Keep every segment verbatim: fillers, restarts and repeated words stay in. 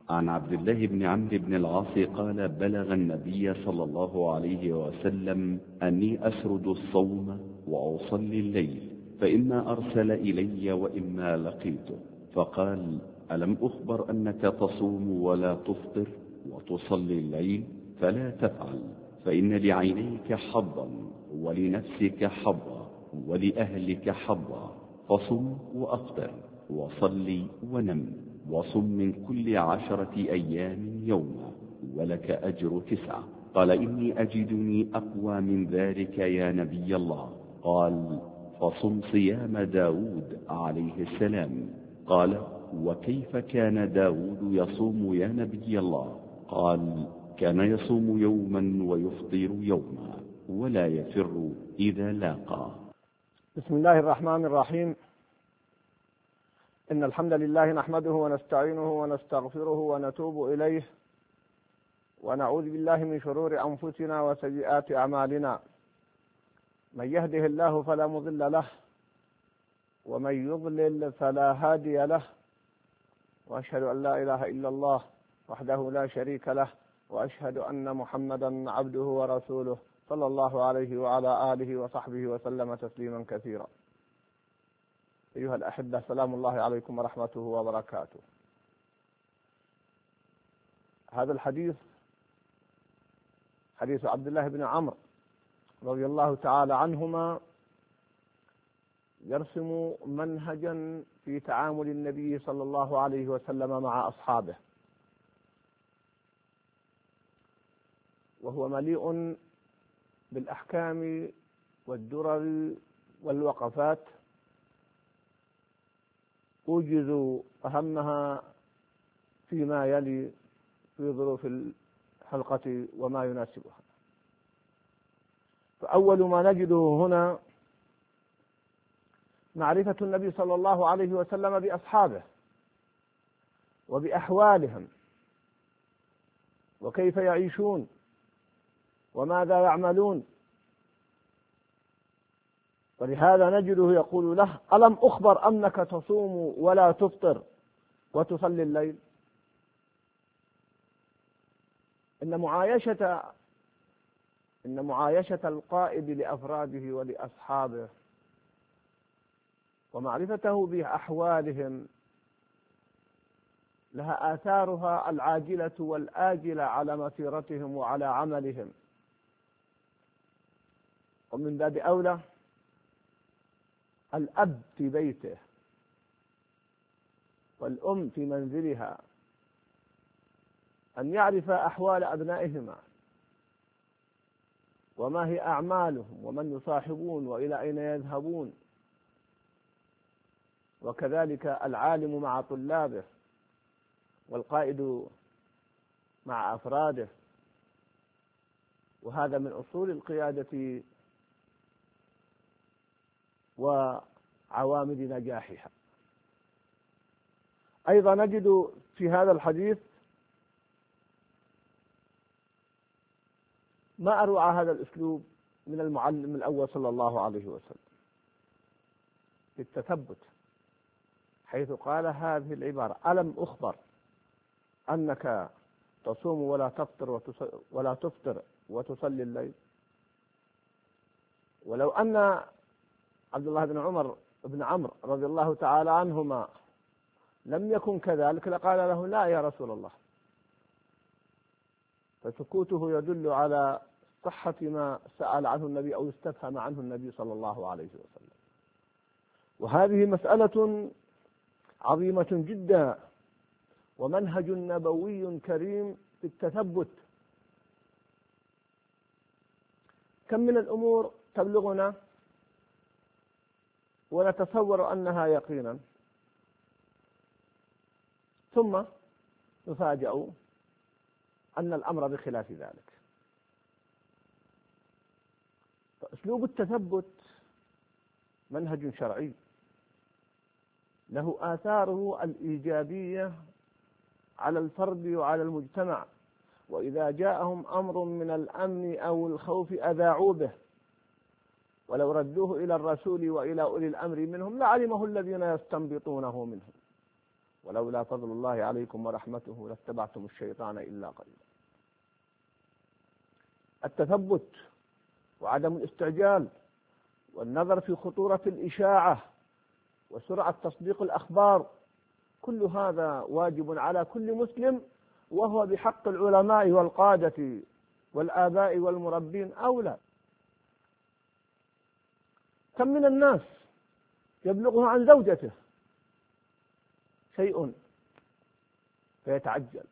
عن عبد الله بن عمرو بن العاص قال بلغ النبي صلى الله عليه وسلم أني أسرد الصوم وأصلي الليل، فإما أرسل إلي وإما لقيته، فقال ألم أخبر أنك تصوم ولا تفطر وتصلي الليل؟ فلا تفعل، فإن لعينيك حظا ولنفسك حظا ولأهلك حظا، فصم وأفطر وصلي ونم، وصم من كل عشرة أيام يوما ولك أجر تسعة. قال إني أجدني أقوى من ذلك يا نبي الله. قال فصم صيام داود عليه السلام. قال وكيف كان داود يصوم يا نبي الله؟ قال كان يصوم يوما ويفطر يوما ولا يفر إذا لاقى. بسم الله الرحمن الرحيم. إن الحمد لله نحمده ونستعينه ونستغفره ونتوب إليه، ونعوذ بالله من شرور أنفسنا وسيئات أعمالنا. من يهده الله فلا مضل له، ومن يضلل فلا هادي له، وأشهد أن لا إله إلا الله وحده لا شريك له، وأشهد أن محمدا عبده ورسوله صلى الله عليه وعلى آله وصحبه وسلم تسليما كثيرا. أيها الأحبة، سلام الله عليكم ورحمته وبركاته. هذا الحديث حديث عبد الله بن عمرو رضي الله تعالى عنهما، يرسم منهجا في تعامل النبي صلى الله عليه وسلم مع أصحابه، وهو مليء بالأحكام والدرر والوقفات، أوجز أهمها فيما يلي في ظروف الحلقة وما يناسبها. فأول ما نجده هنا معرفة النبي صلى الله عليه وسلم بأصحابه وبأحوالهم وكيف يعيشون وماذا يعملون. ولهذا نجده يقول له ألم أخبر أنك تصوم ولا تفطر وتصلي الليل؟ إن معايشة إن معايشة القائد لأفراده ولأصحابه ومعرفته بأحوالهم لها آثارها العاجلة والآجلة على مسيرتهم وعلى عملهم. ومن باب أولى الأب في بيته والأم في منزلها أن يعرف أحوال أبنائهما وما هي أعمالهم ومن يصاحبون وإلى أين يذهبون، وكذلك العالم مع طلابه والقائد مع أفراده. وهذا من أصول القيادة وعوامل نجاحها. أيضا نجد في هذا الحديث ما أروع هذا الأسلوب من المعلم الأول صلى الله عليه وسلم في التثبت، حيث قال هذه العبارة ألم أخبر أنك تصوم ولا تفطر ولا تفطر وتصلي الليل؟ ولو أن عبد الله بن عمر بن عمرو رضي الله تعالى عنهما لم يكن كذلك لقال له لا يا رسول الله، فسكوته يدل على صحة ما سأل عنه النبي أو استفهم عنه النبي صلى الله عليه وسلم. وهذه مسألة عظيمة جدا ومنهج نبوي كريم في التثبت. كم من الأمور تبلغنا ونتصور أنها يقينا، ثم نفاجأ أن الأمر بخلاف ذلك. فأسلوب التثبت منهج شرعي له آثاره الإيجابية على الفرد وعلى المجتمع، وإذا جاءهم أمر من الأمن أو الخوف أذاعوا به، ولو ردوه إلى الرسول وإلى أولي الأمر منهم لعلمه الذين يستنبطونه منهم. ولولا فضل الله عليكم ورحمته لاتبعتم الشيطان إلا قليلا. التثبت وعدم الاستعجال والنظر في خطورة الإشاعة وسرعة تصديق الأخبار، كل هذا واجب على كل مسلم، وهو بحق العلماء والقادة والآباء والمربين أولى. كم من الناس يبلغه عن زوجته شيء فيتعجل،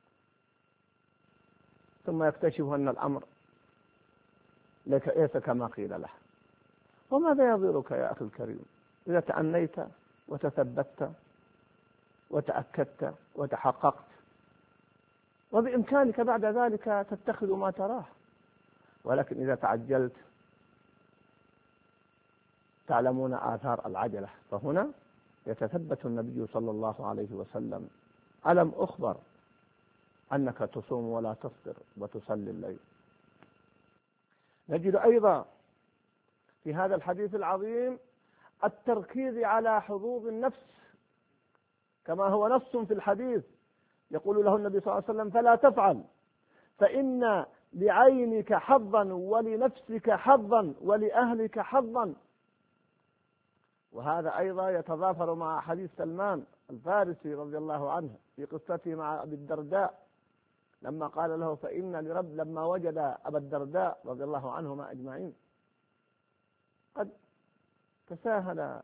ثم يكتشف أن الأمر ليس كما قيل له. وماذا يضرك يا أخي الكريم إذا تأنيت وتثبت وتأكدت وتحققت، وبإمكانك بعد ذلك تتخذ ما تراه. ولكن إذا تعجلت تعلمون آثار العجلة. فهنا يتثبت النبي صلى الله عليه وسلم: ألم أخبر أنك تصوم ولا تفطر وتصلي الليل. نجد أيضا في هذا الحديث العظيم التركيز على حظوظ النفس، كما هو نص في الحديث يقول له النبي صلى الله عليه وسلم: فلا تفعل فإن لعينك حظا ولنفسك حظا ولأهلك حظا. وهذا أيضا يتضافر مع حديث سلمان الفارسي رضي الله عنه في قصته مع أبي الدرداء، لما قال له: فإن لرب لما وجد أبا الدرداء رضي الله عنهما أجمعين قد تساهل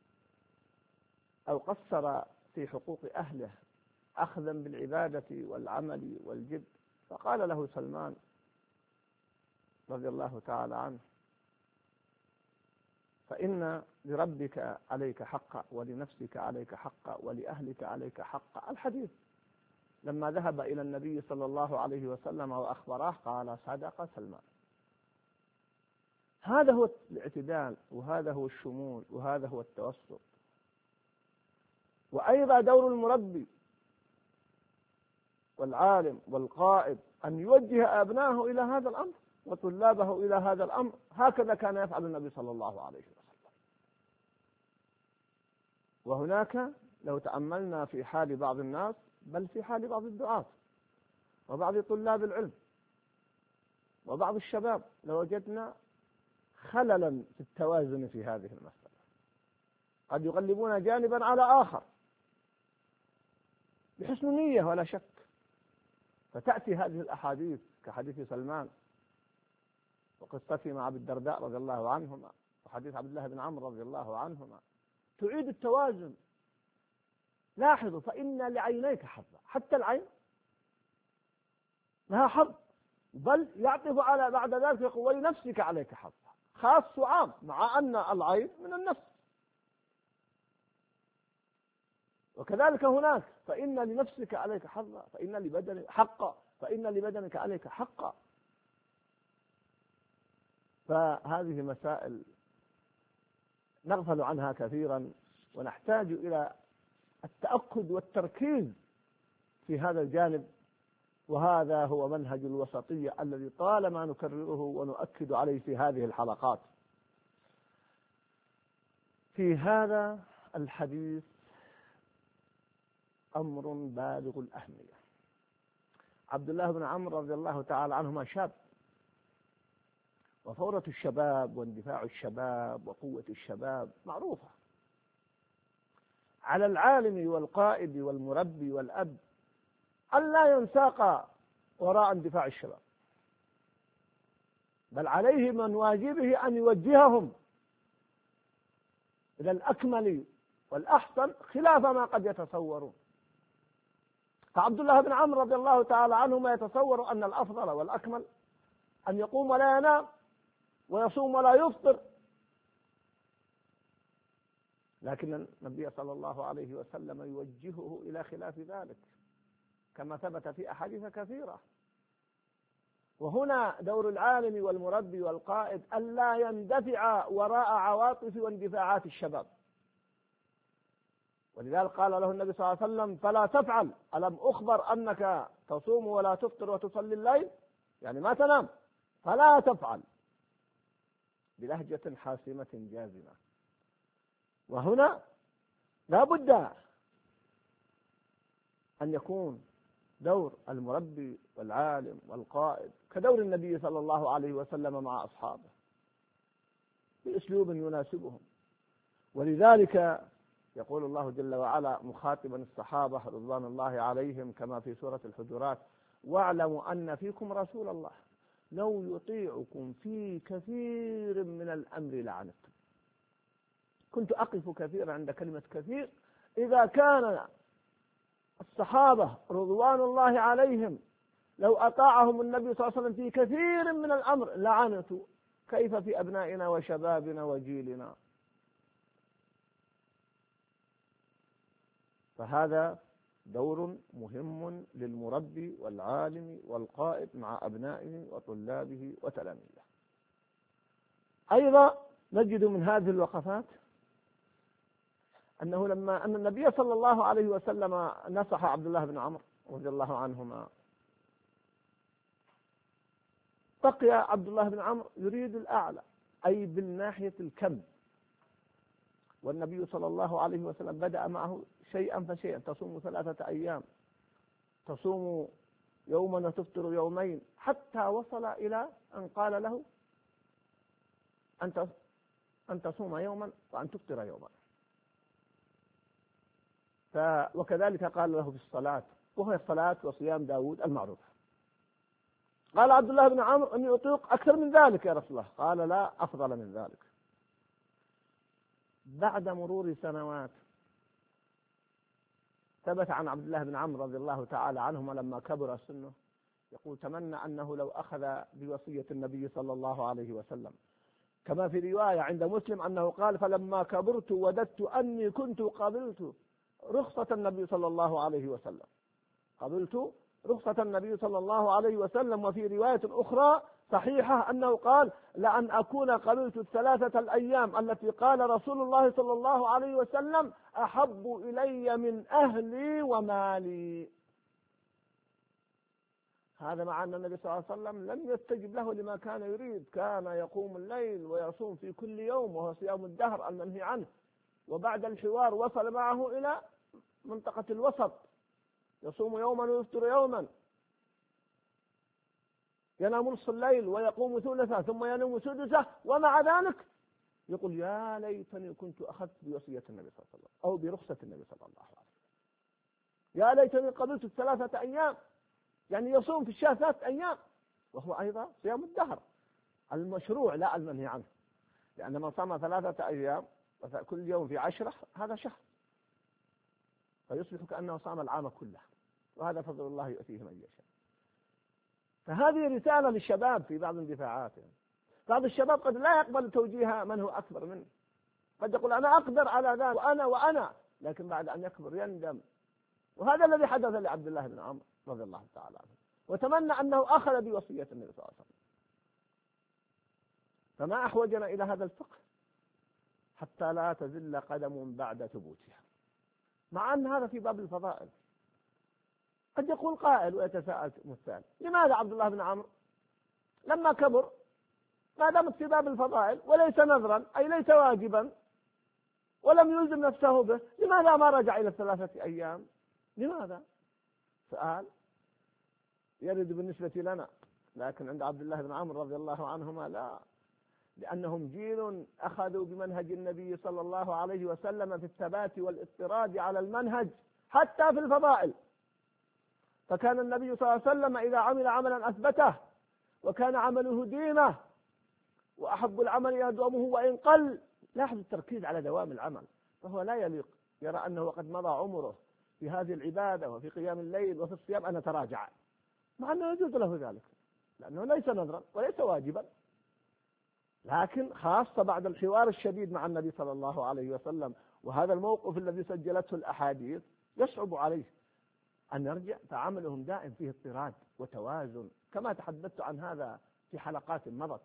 أو قصر في حقوق أهله أخذا بالعبادة والعمل والجد، فقال له سلمان رضي الله تعالى عنه: فإن لربك عليك حقا ولنفسك عليك حقا ولأهلك عليك حقا. الحديث لما ذهب إلى النبي صلى الله عليه وسلم وأخبره قال: صدق سلمان. هذا هو الاعتدال، وهذا هو الشمول، وهذا هو التوسط. وأيضا دور المربي والعالم والقائد أن يوجه أبنائه إلى هذا الأمر وطلابه إلى هذا الأمر. هكذا كان يفعل النبي صلى الله عليه وسلم. وهناك لو تأملنا في حال بعض الناس، بل في حال بعض الدعاة وبعض طلاب العلم وبعض الشباب، لوجدنا خللا في التوازن في هذه المسألة. قد يغلبون جانبا على آخر بحسن نية ولا شك، فتأتي هذه الأحاديث كحديث سلمان وقصته مع أبي الدرداء رضي الله عنهما وحديث عبد الله بن عمرو رضي الله عنهما تعيد التوازن. لاحظوا: فإن لعينيك حظا. حتى العين لها حظ، بل يعطف على بعد ذلك يقول: ولنفسك عليك حظا، خاص وعام، مع أن العين من النفس. وكذلك هناك: فإن لنفسك عليك حظا، فإن لبدنك حقا، فإن لبدنك عليك حقا. فهذه مسائل نغفل عنها كثيرا، ونحتاج إلى التأكد والتركيز في هذا الجانب. وهذا هو منهج الوسطية الذي طالما نكرره ونؤكد عليه في هذه الحلقات. في هذا الحديث أمر بالغ الأهمية. عبد الله بن عمرو رضي الله تعالى عنهما شاب، وفورة الشباب واندفاع الشباب وقوة الشباب معروفة. على العالم والقائد والمربي والأب أن لا ينساق وراء اندفاع الشباب، بل عليه من واجبه أن يوجههم إلى الأكمل والأحسن خلاف ما قد يتصورون. فعبد الله بن عمرو رضي الله تعالى عنهما يتصور أن الأفضل والأكمل أن يقوم ولا ينام ويصوم ولا يفطر، لكن النبي صلى الله عليه وسلم يوجهه إلى خلاف ذلك كما ثبت في أحاديث كثيرة. وهنا دور العالم والمربي والقائد ألا يندفع وراء عواطف واندفاعات الشباب. ولذلك قال له النبي صلى الله عليه وسلم: فلا تفعل، ألم أخبر أنك تصوم ولا تفطر وتصلي الليل، يعني ما تنام، فلا تفعل، بلهجة حاسمة جازمة. وهنا لا بد أن يكون دور المربي والعالم والقائد كدور النبي صلى الله عليه وسلم مع أصحابه بأسلوب يناسبهم. ولذلك يقول الله جل وعلا مخاطبا الصحابة رضوان الله عليهم كما في سورة الحجرات: واعلموا أن فيكم رسول الله لو يطيعكم في كثير من الأمر لعنتم. كنت أقف كثيرا عند كلمة كثير. إذا كان الصحابة رضوان الله عليهم لو أطاعهم النبي صلى الله عليه وسلم في كثير من الأمر لعنتوا، كيف في أبنائنا وشبابنا وجيلنا؟ فهذا دور مهم للمربي والعالم والقائد مع أبنائه وطلابه وتلاميذه. أيضا نجد من هذه الوقفات أنه لما أن النبي صلى الله عليه وسلم نصح عبد الله بن عمرو رضي الله عنهما، بقي عبد الله بن عمرو يريد الأعلى أي بالناحية الكم، والنبي صلى الله عليه وسلم بدأ معه شيئا فشيئا: تصوم ثلاثة أيام، تصوم يوما وتفطر يومين، حتى وصل إلى أن قال له أن تصوم يوما وأن تفطر يوما. وكذلك قال له في الصلاة، وهي الصلاة وصيام داود المعروف. قال عبد الله بن عمرو: أني أطيق أكثر من ذلك يا رسول الله. قال: لا، أفضل من ذلك. بعد مرور سنوات ثبت عن عبد الله بن عمرو رضي الله تعالى عنهما لما كبر سنه يقول: تمنى أنه لو أخذ بوصية النبي صلى الله عليه وسلم، كما في رواية عند مسلم أنه قال: فلما كبرت وددت أني كنت قبلت رخصة النبي صلى الله عليه وسلم، قبلت رخصة النبي صلى الله عليه وسلم. وفي رواية أخرى صحيحة أنه قال: لأن أكون قبلت الثلاثة الأيام التي قال رسول الله صلى الله عليه وسلم أحب إلي من أهلي ومالي. هذا مع أن النبي صلى الله عليه وسلم لم يستجب له لما كان يريد، كان يقوم الليل ويصوم في كل يوم وهو صيام الدهر المنهي عنه، وبعد الحوار وصل معه إلى منطقة الوسط، يصوم يوما ويفطر يوما، ينام نصف الليل ويقوم ثلثه ثم ينام سدسه، ومع ذلك يقول: يا ليتني كنت أخذت بوصية النبي صلى الله عليه وسلم أو برخصة النبي صلى الله عليه وسلم، يا ليتني قبلت الثلاثة أيام، يعني يصوم في الشهر ثلاثة أيام، وهو أيضا صيام الدهر المشروع لا المنهي عنه، لأن من صام ثلاثة أيام كل يوم في عشرة هذا شهر، فيصبح كأنه صام العام كله، وهذا فضل الله يؤتيه من يشاء. فهذه رسالة للشباب في بعض اندفاعاتهم. بعض الشباب قد لا يقبل توجيه من هو أكبر منه، قد يقول: أنا أقدر على ذلك وأنا وأنا، لكن بعد أن يكبر يندم. وهذا الذي حدث لعبد الله بن عمرو رضي الله تعالى عنه، وتمنى أنه أخذ بوصية النبي صلى الله عليه وسلم. فما أحوجنا إلى هذا الفقه حتى لا تزل قدم بعد ثبوتها، مع أن هذا في باب الفضائل. قد يقول قائل ويتساءل مثال: لماذا عبد الله بن عمرو لما كبر ما دامت في باب الفضائل وليس نذرا أي ليس واجبا ولم يلزم نفسه به، لماذا ما رجع إلى الثلاثة أيام؟ لماذا؟ سؤال يرد بالنسبة لنا، لكن عند عبد الله بن عمرو رضي الله عنهما لا، لأنهم جيل أخذوا بمنهج النبي صلى الله عليه وسلم في الثبات والاضطراد على المنهج حتى في الفضائل. فكان النبي صلى الله عليه وسلم إذا عمل عملا أثبته، وكان عمله دينه، وأحب العمل إلى دوامه وإن قل. لاحظ التركيز على دوام العمل، فهو لا يليق يرى أنه قد مضى عمره في هذه العبادة وفي قيام الليل وفي الصيام أن تراجع، مع أنه يجوز له ذلك لأنه ليس نذرا وليس واجبا. لكن خاصة بعد الحوار الشديد مع النبي صلى الله عليه وسلم وهذا الموقف الذي سجلته الأحاديث يصعب عليه أن يرجع، فعملهم دائم فيه اضطراد وتوازن، كما تحدثت عن هذا في حلقات مضت.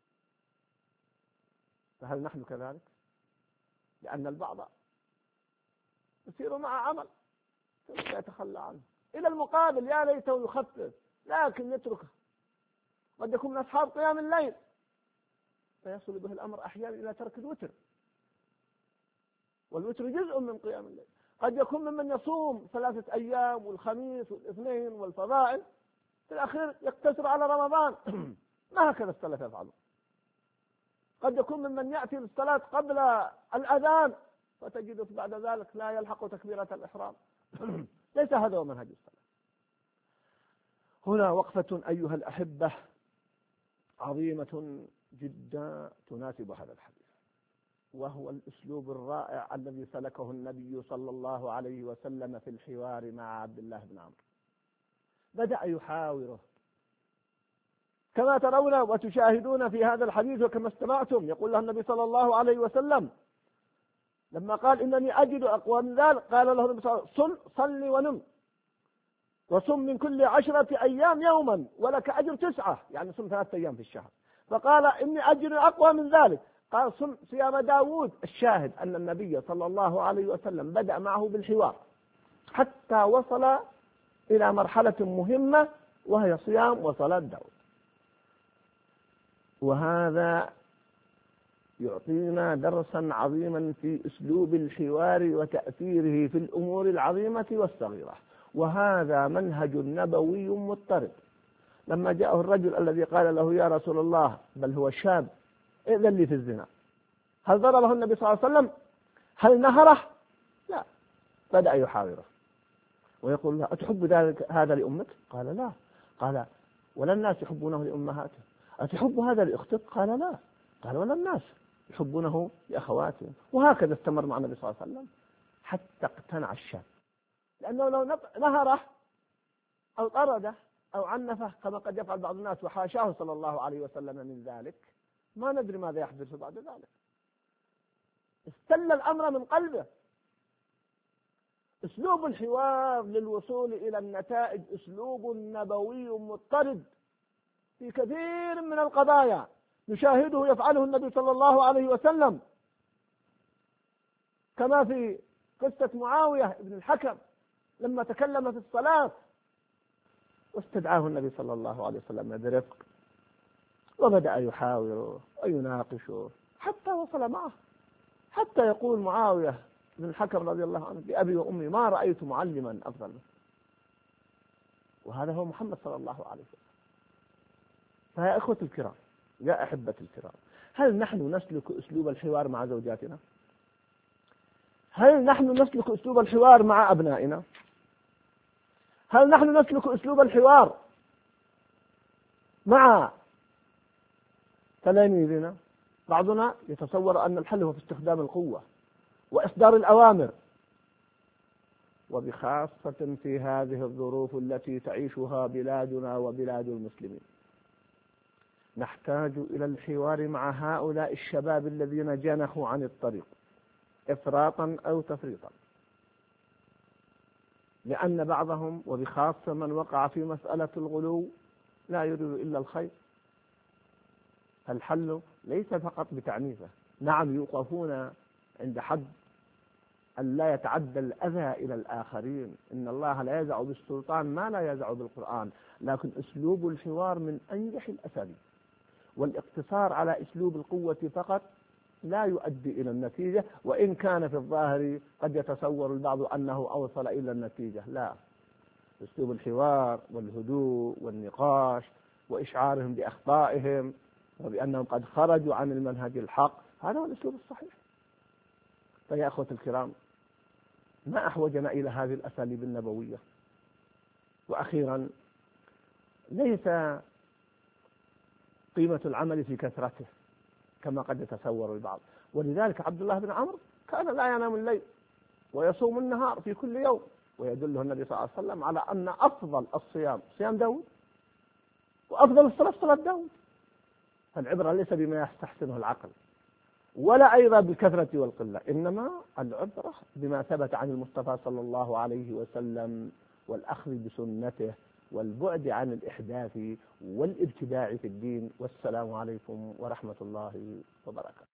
فهل نحن كذلك؟ لأن البعض يسير مع عمل ثم يتخلى عنه، إلى المقابل يا ليته يخفف لكن يتركه. قد يكون من أصحاب قيام الليل فيصل به الأمر أحيانا إلى ترك الوتر، والوتر جزء من قيام الليل. قد يكون ممن يصوم ثلاثة أيام والخميس والاثنين والفضائل، في الأخير يقتصر على رمضان. ما هكذا السلف يفعلون. قد يكون ممن يأتي للصلاة قبل الأذان فتجده بعد ذلك لا يلحق تكبيرة الإحرام. ليس هذا هو منهج السلف. هنا وقفة أيها الأحبة عظيمة جدا تناسب هذا الحديث، وهو الأسلوب الرائع الذي سلكه النبي صلى الله عليه وسلم في الحوار مع عبد الله بن عمرو. بدأ يحاوره كما ترون وتشاهدون في هذا الحديث، وكما استمعتم يقول له النبي صلى الله عليه وسلم لما قال إنني أجد أقوى من ذلك، قال له النبي صلى الله عليه وسلم صل صل ونم وصم من كل عشرة أيام يوما ولك أجر تسعة، يعني صم ثلاثة أيام في الشهر. فقال إني أجر أقوى من ذلك، قال صم صيام داود. الشاهد أن النبي صلى الله عليه وسلم بدأ معه بالحوار حتى وصل إلى مرحلة مهمة وهي صيام وصلاة داود. وهذا يعطينا درسا عظيما في أسلوب الحوار وتأثيره في الأمور العظيمة والصغيرة، وهذا منهج نبوي مضطرد. لما جاءه الرجل الذي قال له يا رسول الله، بل هو شاب، إذن لي في الزنا، هل ضربه النبي صلى الله عليه وسلم؟ هل نهره؟ لا، بدأ يحاوره ويقول له أتحب ذلك هذا لأمك؟ قال لا. قال ولا الناس يحبونه لأمهاتهم؟ أتحب هذا لأختك؟ قال لا. قال ولا الناس يحبونه لأخواتهم. وهكذا استمر مع النبي صلى الله عليه وسلم حتى اقتنع الشاب، لأنه لو نهره أو طرده أو عنفه كما قد يفعل بعض الناس، وحاشاه صلى الله عليه وسلم من ذلك، ما ندري ماذا يحدث بعد ذلك. استل الأمر من قلبه. أسلوب الحوار للوصول إلى النتائج أسلوب نبوي مضطرد في كثير من القضايا نشاهده يفعله النبي صلى الله عليه وسلم، كما في قصة معاوية بن الحكم لما تكلم في الصلاة واستدعاه النبي صلى الله عليه وسلم برفق، وبدأ يحاوره ويناقشه حتى وصل معه، حتى يقول معاوية بن الحكم رضي الله عنه بأبي وأمي ما رأيت معلما أفضل منه. وهذا هو محمد صلى الله عليه وسلم. فيا إخوة الكرام، يا أحبة الكرام، هل نحن نسلك أسلوب الحوار مع زوجاتنا؟ هل نحن نسلك أسلوب الحوار مع أبنائنا؟ هل نحن نسلك أسلوب الحوار مع تلاميذنا؟ بعضنا يتصور أن الحل هو في استخدام القوة وإصدار الأوامر، وبخاصة في هذه الظروف التي تعيشها بلادنا وبلاد المسلمين نحتاج إلى الحوار مع هؤلاء الشباب الذين جنحوا عن الطريق إفراطا أو تفريطا، لأن بعضهم وبخاصة من وقع في مسألة الغلو لا يريد إلا الخير. الحل ليس فقط بتعنيفه، نعم يوقفون عند حد أن لا يتعدى الأذى إلى الآخرين، إن الله لا يزع بالسلطان ما لا يزع بالقرآن، لكن أسلوب الحوار من أنجح الأساليب، والاقتصار على أسلوب القوة فقط لا يؤدي إلى النتيجة، وإن كان في الظاهر قد يتصور البعض أنه أوصل إلى النتيجة. لا، أسلوب الحوار والهدوء والنقاش وإشعارهم بأخطائهم وبأنهم قد خرجوا عن المنهج الحق، هذا هو الأسلوب الصحيح. فيا أخوة الكرام، ما أحوجنا إلى هذه الأساليب النبوية. وأخيرا، ليس قيمة العمل في كثرته كما قد يتصور البعض، ولذلك عبد الله بن عمرو كان لا ينام الليل ويصوم النهار في كل يوم، ويدله النبي صلى الله عليه وسلم على أن أفضل الصيام صيام داود، وأفضل الصلاة صلاة داود. فالعبرة ليس بما يستحسنه العقل ولا أيضا بالكثرة والقلة، إنما العبرة بما ثبت عن المصطفى صلى الله عليه وسلم والأخذ بسنته والبعد عن الإحداث والابتداع في الدين. والسلام عليكم ورحمة الله وبركاته.